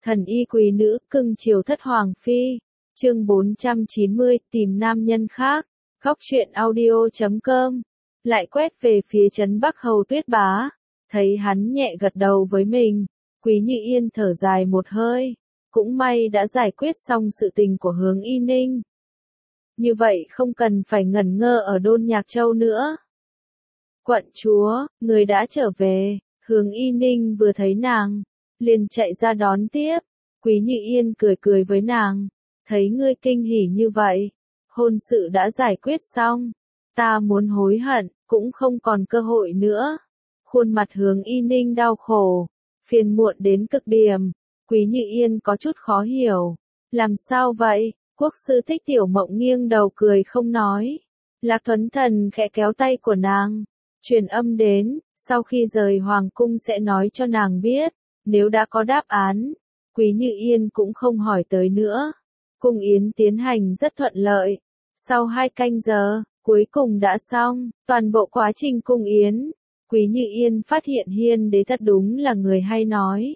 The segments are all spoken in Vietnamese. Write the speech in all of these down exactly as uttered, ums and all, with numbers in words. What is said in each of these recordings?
Thần y quý nữ, cưng chiều thất hoàng phi. Chương bốn trăm chín mươi, tìm nam nhân khác. Góc truyện audio chấm com. Lại quét về phía trấn Bắc Hầu Tuyết Bá. Thấy hắn nhẹ gật đầu với mình. Quý Như Yên thở dài một hơi. Cũng may đã giải quyết xong sự tình của Hướng Y Ninh. Như vậy không cần phải ngẩn ngơ ở Đôn Nhạc Châu nữa. Quận chúa, người đã trở về. Hướng Y Ninh vừa thấy nàng, liền chạy ra đón tiếp. Quý Như Yên cười cười với nàng. Thấy ngươi kinh hỉ như vậy, hôn sự đã giải quyết xong. Ta muốn hối hận, cũng không còn cơ hội nữa. Khuôn mặt Hướng Y Ninh đau khổ, phiền muộn đến cực điểm. Quý Như Yên có chút khó hiểu. Làm sao vậy? Quốc sư Thích Tiểu Mộng nghiêng đầu cười không nói. Lạc Thuấn Thần khẽ kéo tay của nàng, truyền âm đến, sau khi rời hoàng cung sẽ nói cho nàng biết. Nếu đã có đáp án, Quý Như Yên cũng không hỏi tới nữa. Cung yến tiến hành rất thuận lợi. Sau hai canh giờ, cuối cùng đã xong, toàn bộ quá trình cung yến. Quý Như Yên phát hiện Hiên Đế thật đúng là người hay nói.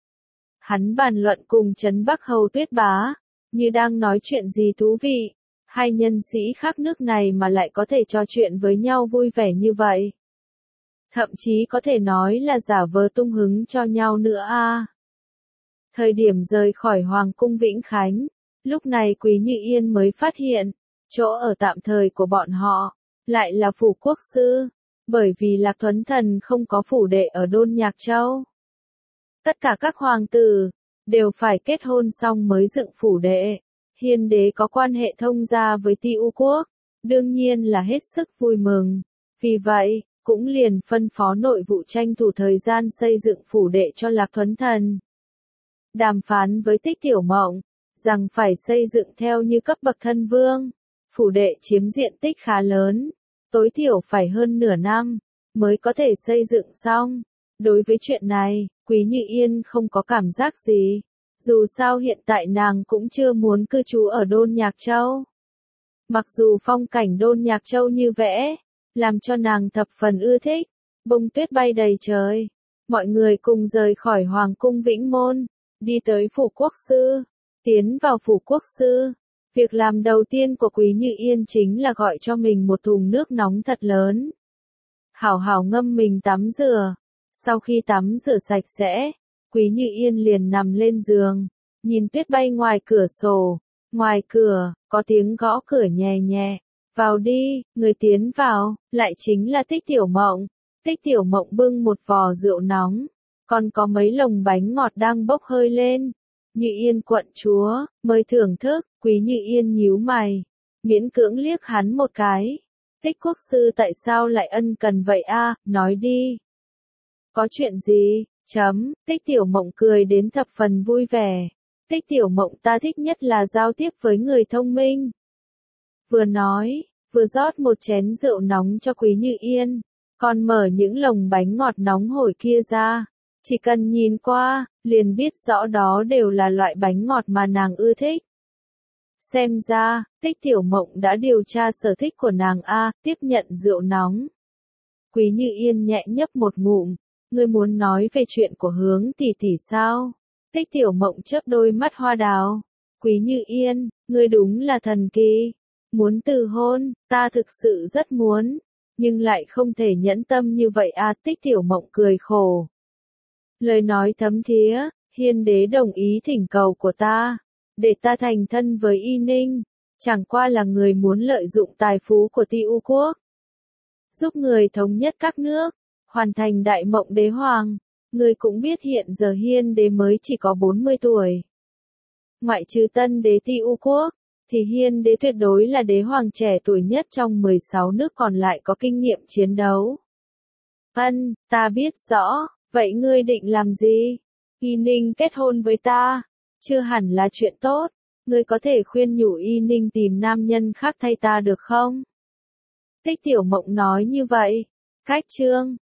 Hắn bàn luận cùng trấn Bắc Hầu Tuyết Bá, như đang nói chuyện gì thú vị. Hai nhân sĩ khác nước này mà lại có thể trò chuyện với nhau vui vẻ như vậy. Thậm chí có thể nói là giả vờ tung hứng cho nhau nữa a. À. Thời điểm rời khỏi Hoàng cung Vĩnh Khánh, lúc này Quý Như Yên mới phát hiện, chỗ ở tạm thời của bọn họ, lại là phủ quốc sư, bởi vì Lạc Thuấn Thần không có phủ đệ ở Đôn Nhạc Châu. Tất cả các hoàng tử, đều phải kết hôn xong mới dựng phủ đệ. Hiên Đế có quan hệ thông gia với Ti U Quốc, đương nhiên là hết sức vui mừng. Vì vậy, cũng liền phân phó nội vụ tranh thủ thời gian xây dựng phủ đệ cho Lạc Thuấn Thần. Đàm phán với Tích Tiểu Mộng, rằng phải xây dựng theo như cấp bậc thân vương. Phủ đệ chiếm diện tích khá lớn, tối thiểu phải hơn nửa năm, mới có thể xây dựng xong. Đối với chuyện này, Quý Như Yên không có cảm giác gì. Dù sao hiện tại nàng cũng chưa muốn cư trú ở Đôn Nhạc Châu. Mặc dù phong cảnh Đôn Nhạc Châu như vẽ, làm cho nàng thập phần ưa thích. Bông tuyết bay đầy trời. Mọi người cùng rời khỏi Hoàng cung Vĩnh Môn, đi tới phủ quốc sư. Tiến vào phủ quốc sư, việc làm đầu tiên của Quý Như Yên chính là gọi cho mình một thùng nước nóng thật lớn. Hảo hảo ngâm mình tắm rửa. Sau khi tắm rửa sạch sẽ, Quý Như Yên liền nằm lên giường, nhìn tuyết bay ngoài cửa sổ. Ngoài cửa, có tiếng gõ cửa nhẹ nhẹ. Vào đi, người tiến vào, lại chính là Tích Tiểu Mộng. Tích Tiểu Mộng bưng một vò rượu nóng, còn có mấy lồng bánh ngọt đang bốc hơi lên. Như Yên quận chúa, mời thưởng thức. Quý Như Yên nhíu mày, miễn cưỡng liếc hắn một cái. Tích quốc sư tại sao lại ân cần vậy a? Nói đi. Có chuyện gì? Chấm, Tích Tiểu Mộng cười đến thập phần vui vẻ. Tích Tiểu Mộng ta thích nhất là giao tiếp với người thông minh. Vừa nói, vừa rót một chén rượu nóng cho Quý Như Yên, còn mở những lồng bánh ngọt nóng hổi kia ra. Chỉ cần nhìn qua, liền biết rõ đó đều là loại bánh ngọt mà nàng ưa thích. Xem ra, Tích Tiểu Mộng đã điều tra sở thích của nàng a, tiếp nhận rượu nóng. Quý Như Yên nhẹ nhấp một ngụm, ngươi muốn nói về chuyện của Hướng tỷ tỷ sao? Tích Tiểu Mộng chớp đôi mắt hoa đào. Quý Như Yên, ngươi đúng là thần kỳ. Muốn từ hôn, ta thực sự rất muốn, nhưng lại không thể nhẫn tâm như vậy a. Tích Tiểu Mộng cười khổ. Lời nói thấm thía, Hiên Đế đồng ý thỉnh cầu của ta, để ta thành thân với Y Ninh, chẳng qua là người muốn lợi dụng tài phú của Ti U Quốc, giúp người thống nhất các nước, hoàn thành đại mộng đế hoàng. Người cũng biết hiện giờ Hiên Đế mới chỉ có bốn mươi tuổi. Ngoại trừ tân đế Ti U Quốc, thì Hiên Đế tuyệt đối là đế hoàng trẻ tuổi nhất trong mười sáu nước còn lại có kinh nghiệm chiến đấu. Ân, ta biết rõ, vậy ngươi định làm gì? Y Ninh kết hôn với ta, chưa hẳn là chuyện tốt. Ngươi có thể khuyên nhủ Y Ninh tìm nam nhân khác thay ta được không? Tích Tiểu Mộng nói như vậy. Cách chương,